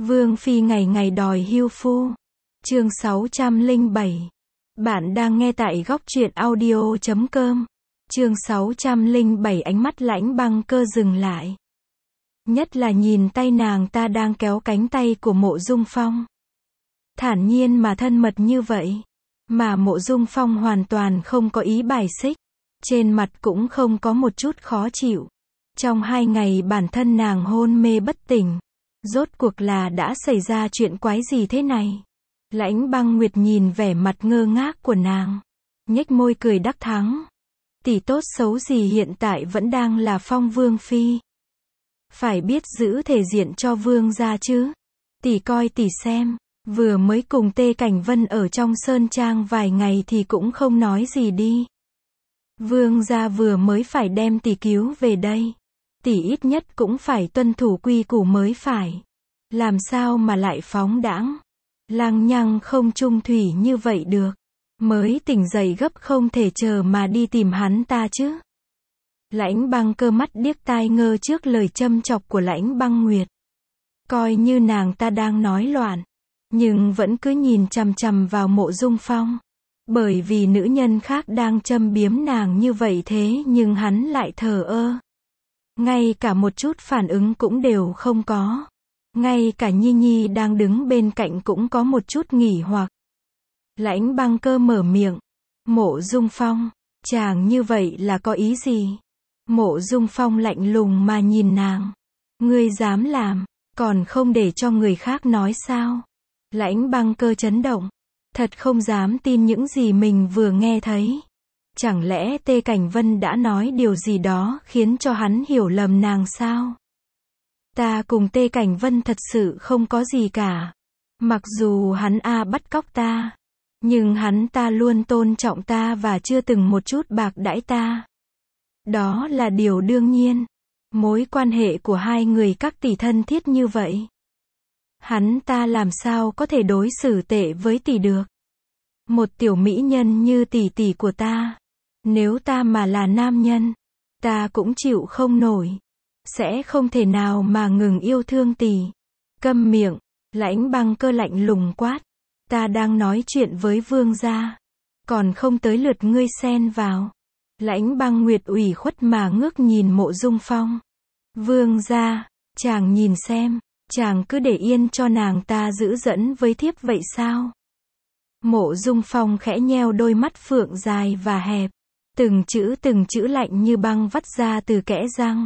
Vương phi ngày ngày đòi hưu phu. Chương 607. Bạn đang nghe tại góc truyện audio.com. Chương 607 ánh mắt Lãnh Băng Cơ dừng lại. Nhất là nhìn tay nàng ta đang kéo cánh tay của Mộ Dung Phong. Thản nhiên mà thân mật như vậy. Mà Mộ Dung Phong hoàn toàn không có ý bài xích. Trên mặt cũng không có một chút khó chịu. Trong 2 ngày bản thân nàng hôn mê bất tỉnh. Rốt cuộc là đã xảy ra chuyện quái gì thế này? Lãnh Băng Nguyệt nhìn vẻ mặt ngơ ngác của nàng. Nhếch môi cười đắc thắng. Tỷ tốt xấu gì hiện tại vẫn đang là Phong Vương Phi. Phải biết giữ thể diện cho Vương gia chứ. Tỷ coi tỷ xem. Vừa mới cùng Tê Cảnh Vân ở trong Sơn Trang vài ngày thì cũng không nói gì đi. Vương gia vừa mới phải đem tỷ cứu về đây. Tỷ ít nhất cũng phải tuân thủ quy củ mới phải. Làm sao mà lại phóng đãng, lăng nhăng không chung thủy như vậy được. Mới tỉnh dậy gấp không thể chờ mà đi tìm hắn ta chứ. Lãnh Băng Cơ mắt điếc tai ngơ trước lời châm chọc của Lãnh Băng Nguyệt. Coi như nàng ta đang nói loạn, nhưng vẫn cứ nhìn chằm chằm vào Mộ Dung Phong. Bởi vì nữ nhân khác đang châm biếm nàng như vậy thế nhưng hắn lại thờ ơ. Ngay cả một chút phản ứng cũng đều không có. Ngay cả Nhi Nhi đang đứng bên cạnh cũng có một chút nghỉ hoặc. Lãnh Băng Cơ mở miệng. Mộ Dung Phong, chàng như vậy là có ý gì? Mộ Dung Phong lạnh lùng mà nhìn nàng. Ngươi dám làm, còn không để cho người khác nói sao? Lãnh Băng Cơ chấn động. Thật không dám tin những gì mình vừa nghe thấy. Chẳng lẽ Tê Cảnh Vân đã nói điều gì đó khiến cho hắn hiểu lầm nàng sao? Ta cùng Tê Cảnh Vân thật sự không có gì cả. Mặc dù hắn bắt cóc ta, nhưng hắn ta luôn tôn trọng ta và chưa từng một chút bạc đãi ta. Đó là điều đương nhiên. Mối quan hệ của hai người các tỷ thân thiết như vậy. Hắn ta làm sao có thể đối xử tệ với tỷ được? Một tiểu mỹ nhân như tỷ tỷ của ta. Nếu ta mà là nam nhân, ta cũng chịu không nổi. Sẽ không thể nào mà ngừng yêu thương tỷ. Câm miệng, Lãnh Băng Cơ lạnh lùng quát. Ta đang nói chuyện với vương gia. Còn không tới lượt ngươi xen vào. Lãnh Băng Nguyệt ủy khuất mà ngước nhìn Mộ Dung Phong. Vương gia, chàng nhìn xem, chàng cứ để yên cho nàng ta giữ dẫn với thiếp vậy sao? Mộ Dung Phong khẽ nheo đôi mắt phượng dài và hẹp. Từng chữ lạnh như băng vắt ra từ kẽ răng.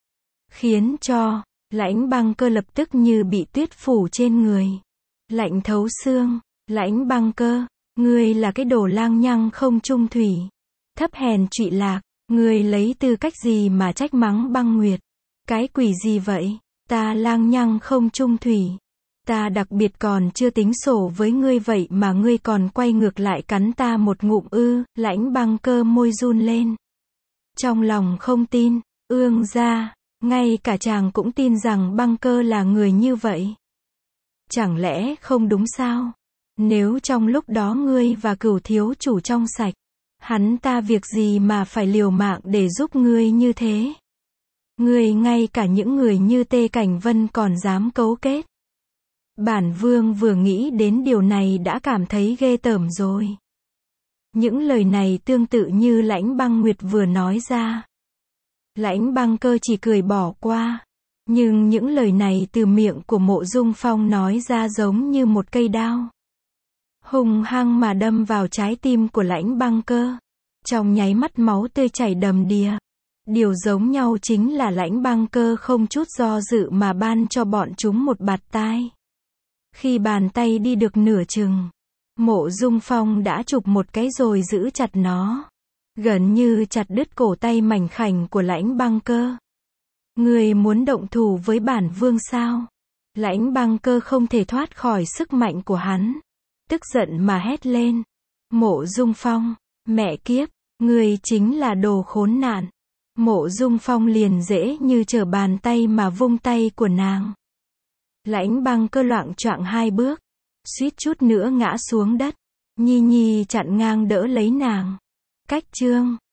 Khiến cho Lãnh Băng Cơ lập tức như bị tuyết phủ trên người. Lạnh thấu xương. Lãnh Băng Cơ, ngươi là cái đồ lang nhăng không chung thủy. Thấp hèn trụy lạc, ngươi lấy tư cách gì mà trách mắng Băng Nguyệt? Cái quỷ gì vậy? Ta lang nhăng không chung thủy. Ta đặc biệt còn chưa tính sổ với ngươi vậy mà ngươi còn quay ngược lại cắn ta một ngụm ư? Lãnh Băng Cơ môi run lên. Trong lòng không tin, ương gia, ngay cả chàng cũng tin rằng Băng Cơ là người như vậy. Chẳng lẽ không đúng sao? Nếu trong lúc đó ngươi và Cửu thiếu chủ trong sạch, hắn ta việc gì mà phải liều mạng để giúp ngươi như thế? Ngươi ngay cả những người như Tê Cảnh Vân còn dám cấu kết. Bản vương vừa nghĩ đến điều này đã cảm thấy ghê tởm rồi. Những lời này tương tự như Lãnh Băng Nguyệt vừa nói ra. Lãnh Băng Cơ chỉ cười bỏ qua. Nhưng những lời này từ miệng của Mộ Dung Phong nói ra giống như một cây đao. Hung hăng mà đâm vào trái tim của Lãnh Băng Cơ. Trong nháy mắt máu tươi chảy đầm đìa. Điều giống nhau chính là Lãnh Băng Cơ không chút do dự mà ban cho bọn chúng một bạt tai. Khi bàn tay đi được nửa chừng, Mộ Dung Phong đã chụp một cái rồi giữ chặt nó. Gần như chặt đứt cổ tay mảnh khảnh của Lãnh Băng Cơ. Ngươi muốn động thủ với bản vương sao? Lãnh Băng Cơ không thể thoát khỏi sức mạnh của hắn. Tức giận mà hét lên. Mộ Dung Phong, mẹ kiếp, ngươi chính là đồ khốn nạn. Mộ Dung Phong liền dễ như trở bàn tay mà vung tay của nàng. Lãnh Băng Cơ loạng choạng 2 bước, suýt chút nữa ngã xuống đất. Nhi Nhi chặn ngang đỡ lấy nàng. Cách chương